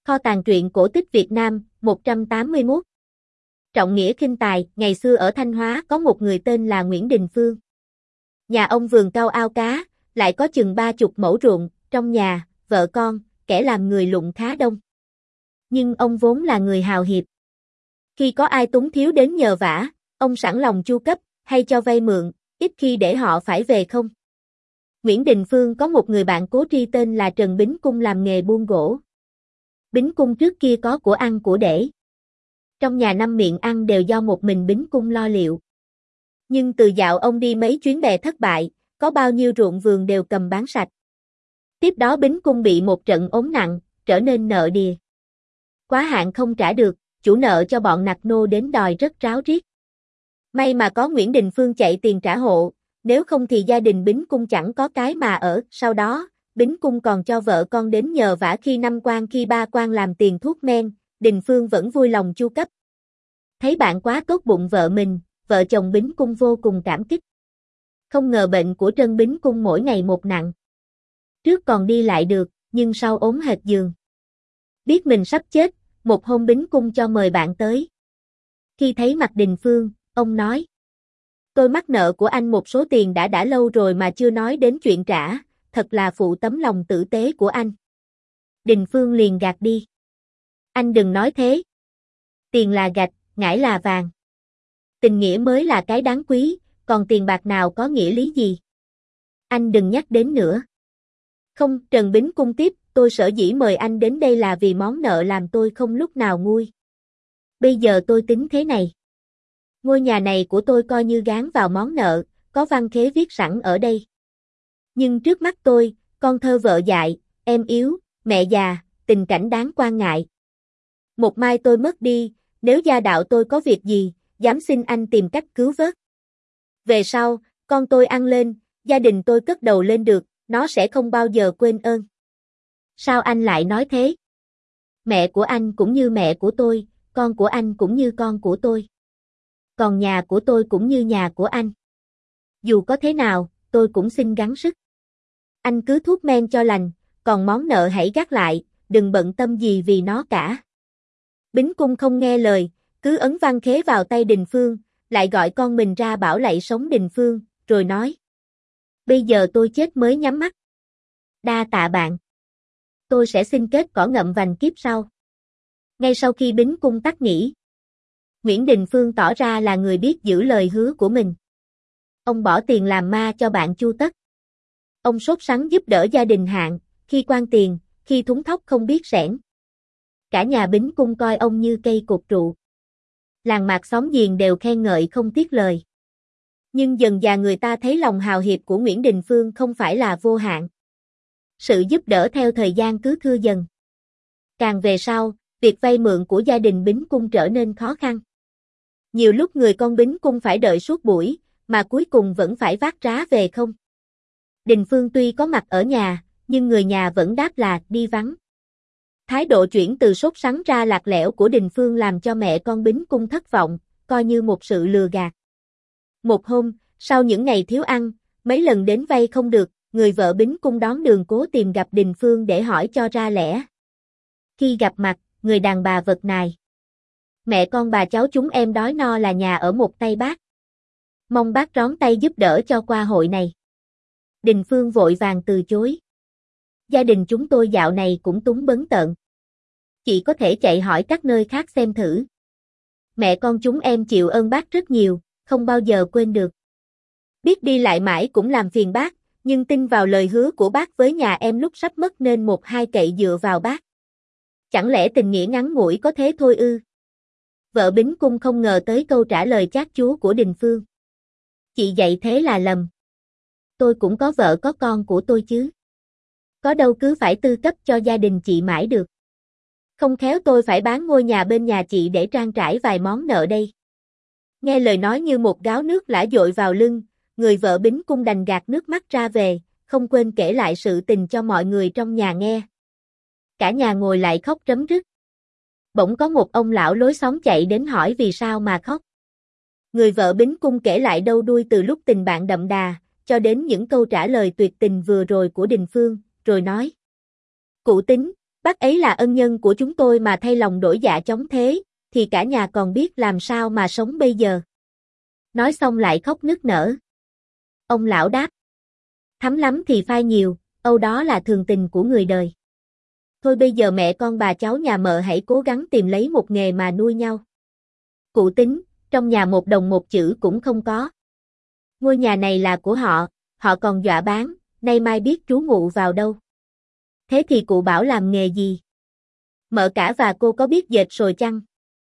Kho tàng truyện cổ tích Việt Nam, 181. Trọng nghĩa khinh tài, ngày xưa ở Thanh Hóa có một người tên là Nguyễn Đình Phương. Nhà ông vườn cao ao cá, lại có chừng 30 mẫu ruộng, trong nhà, vợ con, kẻ làm người lụng khá đông. Nhưng ông vốn là người hào hiệp. Khi có ai túng thiếu đến nhờ vả, ông sẵn lòng chu cấp, hay cho vay mượn, ít khi để họ phải về không. Nguyễn Đình Phương có một người bạn cố tri tên là Trần Bính Cung làm nghề buôn gỗ. Bính Cung trước kia có của ăn của để. Trong nhà 5 miệng ăn đều do một mình Bính Cung lo liệu. Nhưng từ dạo ông đi mấy chuyến bè thất bại, có bao nhiêu ruộng vườn đều cầm bán sạch. Tiếp đó Bính Cung bị một trận ốm nặng, trở nên nợ đìa. Quá hạn không trả được, chủ nợ cho bọn nạt nô đến đòi rất ráo riết. May mà có Nguyễn Đình Phương chạy tiền trả hộ, nếu không thì gia đình Bính Cung chẳng có cái mà ở. Sau đó, Bính Cung còn cho vợ con đến nhờ vả khi 5 quan khi 3 quan làm tiền thuốc men, Đình Phương vẫn vui lòng chu cấp. Thấy bạn quá tốt bụng vợ mình, vợ chồng Bính Cung vô cùng cảm kích. Không ngờ bệnh của Trân Bính Cung mỗi ngày một nặng. Trước còn đi lại được, nhưng sau ốm hệt giường. Biết mình sắp chết, một hôm Bính Cung cho mời bạn tới. Khi thấy mặt Đình Phương, ông nói: "Tôi mắc nợ của anh một số tiền đã lâu rồi mà chưa nói đến chuyện trả, thật là phụ tấm lòng tử tế của anh." Đình Phương liền gạt đi: "Anh đừng nói thế. Tiền là gạch, ngải là vàng. Tình nghĩa mới là cái đáng quý, còn tiền bạc nào có nghĩa lý gì. Anh đừng nhắc đến nữa." "Không," Trần Bính Cung tiếp, "tôi sở dĩ mời anh đến đây là vì món nợ làm tôi không lúc nào nguôi. Bây giờ tôi tính thế này. Ngôi nhà này của tôi coi như gán vào món nợ, có văn khế viết sẵn ở đây. Nhưng trước mắt tôi, con thơ vợ dại, em yếu, mẹ già, tình cảnh đáng quan ngại. Một mai tôi mất đi, nếu gia đạo tôi có việc gì, dám xin anh tìm cách cứu vớt. Về sau, con tôi ăn lên, gia đình tôi cất đầu lên được, nó sẽ không bao giờ quên ơn." "Sao anh lại nói thế? Mẹ của anh cũng như mẹ của tôi, con của anh cũng như con của tôi. Còn nhà của tôi cũng như nhà của anh. Dù có thế nào, tôi cũng xin gắng sức. Anh cứ thuốc men cho lành, còn món nợ hãy gác lại, đừng bận tâm gì vì nó cả." Bính Cung không nghe lời, cứ ấn văn khế vào tay Đình Phương, lại gọi con mình ra bảo lạy sống Đình Phương, rồi nói: "Bây giờ tôi chết mới nhắm mắt. Đa tạ bạn. Tôi sẽ xin kết cỏ ngậm vành kiếp sau." Ngay sau khi Bính Cung tắt nghỉ, Nguyễn Đình Phương tỏ ra là người biết giữ lời hứa của mình. Ông bỏ tiền làm ma cho bạn chu tất. Ông sốt sắng giúp đỡ gia đình Hạng, khi quan tiền, khi thúng thóc không biết xẻng. Cả nhà Bính Cung coi ông như cây cột trụ. Làng mạc xóm giềng đều khen ngợi không tiếc lời. Nhưng dần dà người ta thấy lòng hào hiệp của Nguyễn Đình Phương không phải là vô hạn. Sự giúp đỡ theo thời gian cứ thưa dần. Càng về sau, việc vay mượn của gia đình Bính Cung trở nên khó khăn. Nhiều lúc người con Bính Cung phải đợi suốt buổi, mà cuối cùng vẫn phải vác trá về không. Đình Phương tuy có mặt ở nhà, nhưng người nhà vẫn đáp là đi vắng. Thái độ chuyển từ sốt sắng ra lạc lẽo của Đình Phương làm cho mẹ con Bính Cung thất vọng, coi như một sự lừa gạt. Một hôm, sau những ngày thiếu ăn, mấy lần đến vay không được, người vợ Bính Cung đón đường cố tìm gặp Đình Phương để hỏi cho ra lẽ. Khi gặp mặt, người đàn bà vật nài: "Mẹ con bà cháu chúng em đói no là nhà ở một tay bác. Mong bác rón tay giúp đỡ cho qua hội này." Đình Phương vội vàng từ chối: "Gia đình chúng tôi dạo này cũng túng bấn tợn. Chị có thể chạy hỏi các nơi khác xem thử. Mẹ con chúng em chịu ơn bác rất nhiều, không bao giờ quên được. Biết đi lại mãi cũng làm phiền bác, nhưng tin vào lời hứa của bác với nhà em lúc sắp mất nên một hai cậy dựa vào bác. Chẳng lẽ tình nghĩa ngắn ngủi có thế thôi ư?" Vợ Bính Cung không ngờ tới câu trả lời chát chúa của Đình Phương. "Chị dạy thế là lầm. Tôi cũng có vợ có con của tôi chứ. Có đâu cứ phải tư cấp cho gia đình chị mãi được. Không khéo tôi phải bán ngôi nhà bên nhà chị để trang trải vài món nợ đây." Nghe lời nói như một gáo nước lã dội vào lưng, người vợ Bính Cung đành gạt nước mắt ra về, không quên kể lại sự tình cho mọi người trong nhà nghe. Cả nhà ngồi lại khóc rấm rứt. Bỗng có một ông lão lối xóm chạy đến hỏi vì sao mà khóc. Người vợ Bính Cung kể lại đầu đuôi từ lúc tình bạn đậm đà, cho đến những câu trả lời tuyệt tình vừa rồi của Đình Phương, rồi nói: "Cụ Tính, Bác ấy là ân nhân của chúng tôi mà thay lòng đổi dạ chống thế, thì cả nhà còn biết làm sao mà sống bây giờ. Nói xong lại khóc nức nở. Ông lão đáp. Thắm lắm thì phai nhiều, âu đó là thường tình của người đời. Thôi bây giờ mẹ con bà cháu nhà Mợ hãy cố gắng tìm lấy một nghề mà nuôi nhau. Cụ tính, trong nhà một đồng một chữ cũng không có. Ngôi nhà này là của họ còn dọa bán, nay mai biết trú ngụ vào đâu. Thế thì cụ bảo làm nghề gì? Mợ cả và cô có biết dệt rồi chăng?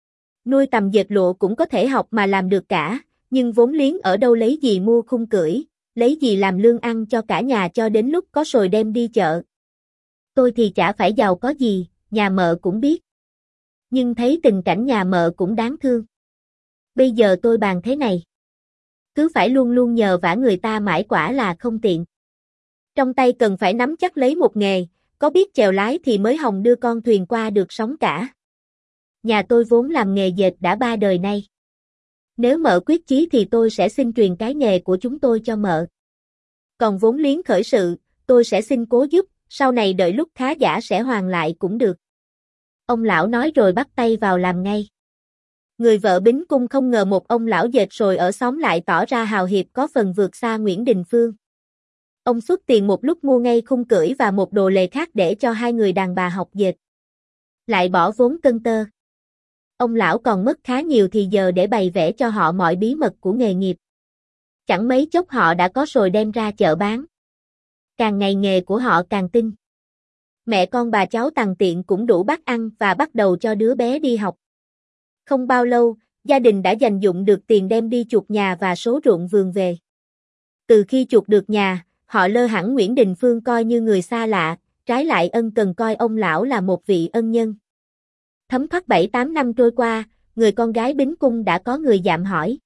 Nuôi tầm dệt lụa cũng có thể học mà làm được cả, nhưng vốn liếng ở đâu lấy gì mua khung cưỡi, lấy gì làm lương ăn cho cả nhà cho đến lúc có sồi đem đi chợ. Tôi thì chả phải giàu có gì, nhà Mợ cũng biết. Nhưng thấy tình cảnh nhà Mợ cũng đáng thương. Bây giờ tôi bàn thế này. Cứ phải luôn luôn nhờ vả người ta mãi quả là không tiện. Trong tay cần phải nắm chắc lấy một nghề, có biết chèo lái thì mới hòng đưa con thuyền qua được sóng cả. Nhà tôi vốn làm nghề dệt đã 3 đời nay. Nếu Mợ quyết chí thì tôi sẽ xin truyền cái nghề của chúng tôi cho Mợ. Còn vốn liếng khởi sự, tôi sẽ xin cố giúp, sau này đợi lúc khá giả sẽ hoàn lại cũng được. Ông lão nói rồi bắt tay vào làm ngay. Người vợ Bính Cung không ngờ một ông lão dệt rồi ở xóm lại tỏ ra hào hiệp có phần vượt xa Nguyễn Đình Phương. Ông xuất tiền một lúc mua ngay khung cưỡi và một đồ lề khác để cho hai người đàn bà học dệt. Lại bỏ vốn cân tơ. Ông lão còn mất khá nhiều thì giờ để bày vẽ cho họ mọi bí mật của nghề nghiệp. Chẳng mấy chốc họ đã có rồi đem ra chợ bán. Càng ngày nghề của họ càng tinh. Mẹ con bà cháu tằn tiện cũng đủ bát ăn và bắt đầu cho đứa bé đi học. Không bao lâu, gia đình đã dành dụm được tiền đem đi chuộc nhà và số ruộng vườn về. Từ khi chuộc được nhà, họ lơ hẳn Nguyễn Đình Phương coi như người xa lạ, trái lại ân cần coi ông lão là một vị ân nhân. Thấm thoát 7-8 năm trôi qua, người con gái Bính Cung đã có người dạm hỏi.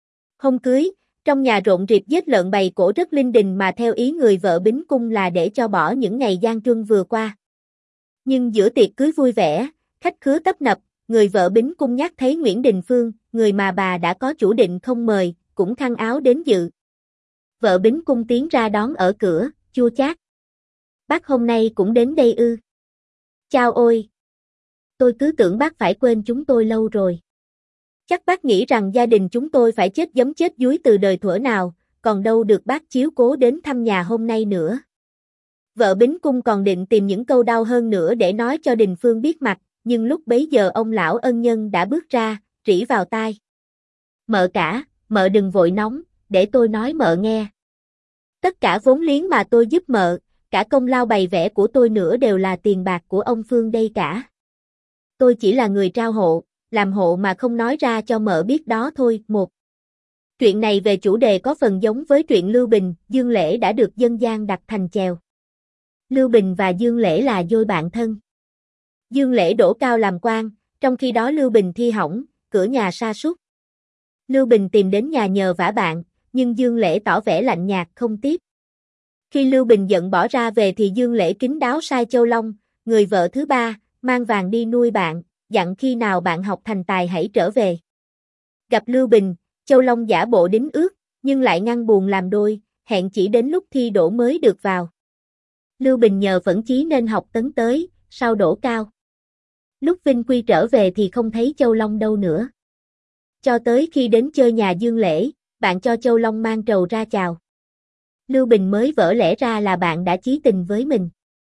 Hôm cưới, trong nhà rộn rịp giết lợn bày cổ rất linh đình mà theo ý người vợ Bính Cung là để cho bỏ những ngày gian truân vừa qua. Nhưng giữa tiệc cưới vui vẻ, khách khứa tấp nập, người vợ Bính Cung nhắc thấy Nguyễn Đình Phương, người mà bà đã có chủ định không mời, cũng khăn áo đến dự. Vợ Bính Cung tiến ra đón ở cửa, chua chát. Bác hôm nay cũng đến đây ư? Chao ôi! Tôi cứ tưởng bác phải quên chúng tôi lâu rồi. Chắc bác nghĩ rằng gia đình chúng tôi phải chết giấm chết dúi từ đời thuở nào, còn đâu được bác chiếu cố đến thăm nhà hôm nay nữa. Vợ Bính Cung còn định tìm những câu đau hơn nữa để nói cho Đình Phương biết mặt, nhưng lúc bấy giờ ông lão ân nhân đã bước ra, rỉ vào tai. Mợ cả, Mợ đừng vội nóng, để tôi nói Mợ nghe. Tất cả vốn liếng mà tôi giúp Mợ, cả công lao bày vẽ của tôi nữa đều là tiền bạc của ông Phương đây cả. Tôi chỉ là người trao hộ, làm hộ mà không nói ra cho Mợ biết đó thôi. Một. Chuyện này về chủ đề có phần giống với truyện Lưu Bình, Dương Lễ đã được dân gian đặt thành chèo. Lưu Bình và Dương Lễ là đôi bạn thân. Dương Lễ đỗ cao làm quan, trong khi đó Lưu Bình thi hỏng, cửa nhà sa sút. Lưu Bình tìm đến nhà nhờ vả bạn, nhưng Dương Lễ tỏ vẻ lạnh nhạt không tiếp. Khi Lưu Bình giận bỏ ra về thì Dương Lễ kín đáo sai Châu Long, người vợ thứ ba, mang vàng đi nuôi bạn, dặn khi nào bạn học thành tài hãy trở về. Gặp Lưu Bình, Châu Long giả bộ đính ước, nhưng lại ngăn buồn làm đôi, hẹn chỉ đến lúc thi đỗ mới được vào. Lưu Bình nhờ phẫn chí nên học tấn tới, sau đỗ cao. Lúc Vinh Quy trở về thì không thấy Châu Long đâu nữa. Cho tới khi đến chơi nhà Dương Lễ, bạn cho Châu Long mang trầu ra chào. Lưu Bình mới vỡ lẽ ra là bạn đã chí tình với mình.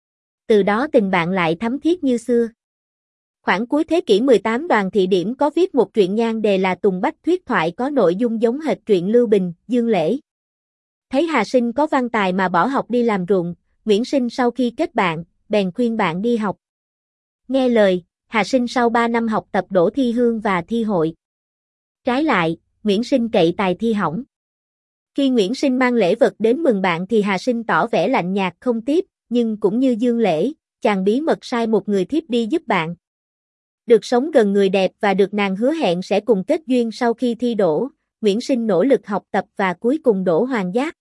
Từ đó tình bạn lại thắm thiết như xưa. Khoảng cuối thế kỷ 18 Đoàn Thị Điểm có viết một truyện nhan đề là Tùng Bách Thuyết Thoại có nội dung giống hệt truyện Lưu Bình, Dương Lễ. Thấy Hà Sinh có văn tài mà bỏ học đi làm ruộng, Nguyễn Sinh sau khi kết bạn, bèn khuyên bạn đi học. Nghe lời, Hà Sinh sau 3 năm học tập đỗ thi hương và thi hội. Trái lại, Nguyễn Sinh cậy tài thi hỏng. Khi Nguyễn Sinh mang lễ vật đến mừng bạn thì Hà Sinh tỏ vẻ lạnh nhạt không tiếp, nhưng cũng như Dương Lễ, chàng bí mật sai một người thiếp đi giúp bạn. Được sống gần người đẹp và được nàng hứa hẹn sẽ cùng kết duyên sau khi thi đỗ, Nguyễn Sinh nỗ lực học tập và cuối cùng đỗ hoàng giáp.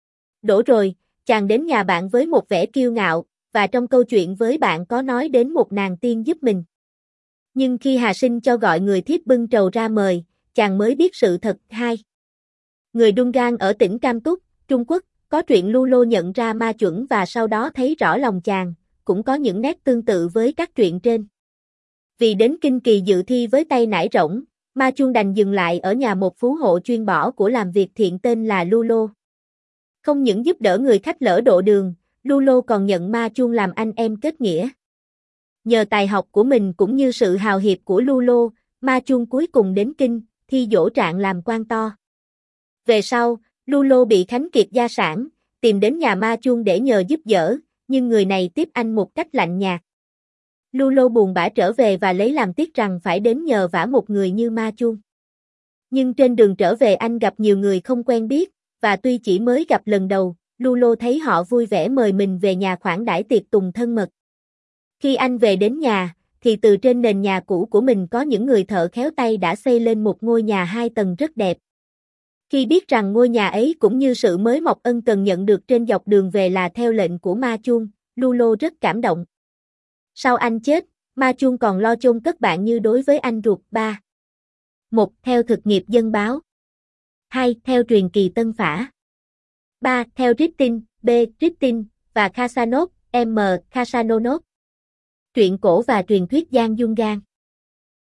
Đỗ rồi, chàng đến nhà bạn với một vẻ kiêu ngạo, và trong câu chuyện với bạn có nói đến một nàng tiên giúp mình. Nhưng khi Hà Sinh cho gọi người thiếp bưng trầu ra mời, chàng mới biết sự thật. Hai. Người Dungan ở tỉnh Cam Túc, Trung Quốc, có truyện Lưu Lô nhận ra ma chuẩn và sau đó thấy rõ lòng chàng, cũng có những nét tương tự với các truyện trên. Vì đến kinh kỳ dự thi với tay nải rỗng, Ma Chuông đành dừng lại ở nhà một phú hộ chuyên bỏ của làm việc thiện tên là Lulo. Không những giúp đỡ người khách lỡ độ đường, Lulo còn nhận Ma Chuông làm anh em kết nghĩa. Nhờ tài học của mình cũng như sự hào hiệp của Lulo, Ma Chuông cuối cùng đến kinh, thi dỗ trạng làm quan to. Về sau, Lulo bị Khánh Kiệt gia sản, tìm đến nhà Ma Chuông để nhờ giúp đỡ, nhưng người này tiếp anh một cách lạnh nhạt. Lulo buồn bã trở về và lấy làm tiếc rằng phải đến nhờ vả một người như Ma Chuông. Nhưng trên đường trở về anh gặp nhiều người không quen biết, và tuy chỉ mới gặp lần đầu, Lulo thấy họ vui vẻ mời mình về nhà khoản đãi tiệc tùng thân mật. Khi anh về đến nhà, thì từ trên nền nhà cũ của mình có những người thợ khéo tay đã xây lên một ngôi nhà 2 tầng rất đẹp. Khi biết rằng ngôi nhà ấy cũng như sự mới mọc ân cần nhận được trên dọc đường về là theo lệnh của Ma Chuông, Lulo rất cảm động. Sau anh chết, Ma Chuông còn lo chôn cất bạn như đối với anh ruột. 3. 1. Theo thực nghiệp dân báo. 2. Theo truyền kỳ Tân Phả. 3. Theo Ristin, B. Ristin, và Khasanov, M. Khasanonov. Truyện cổ và truyền thuyết Giang Dung Gan.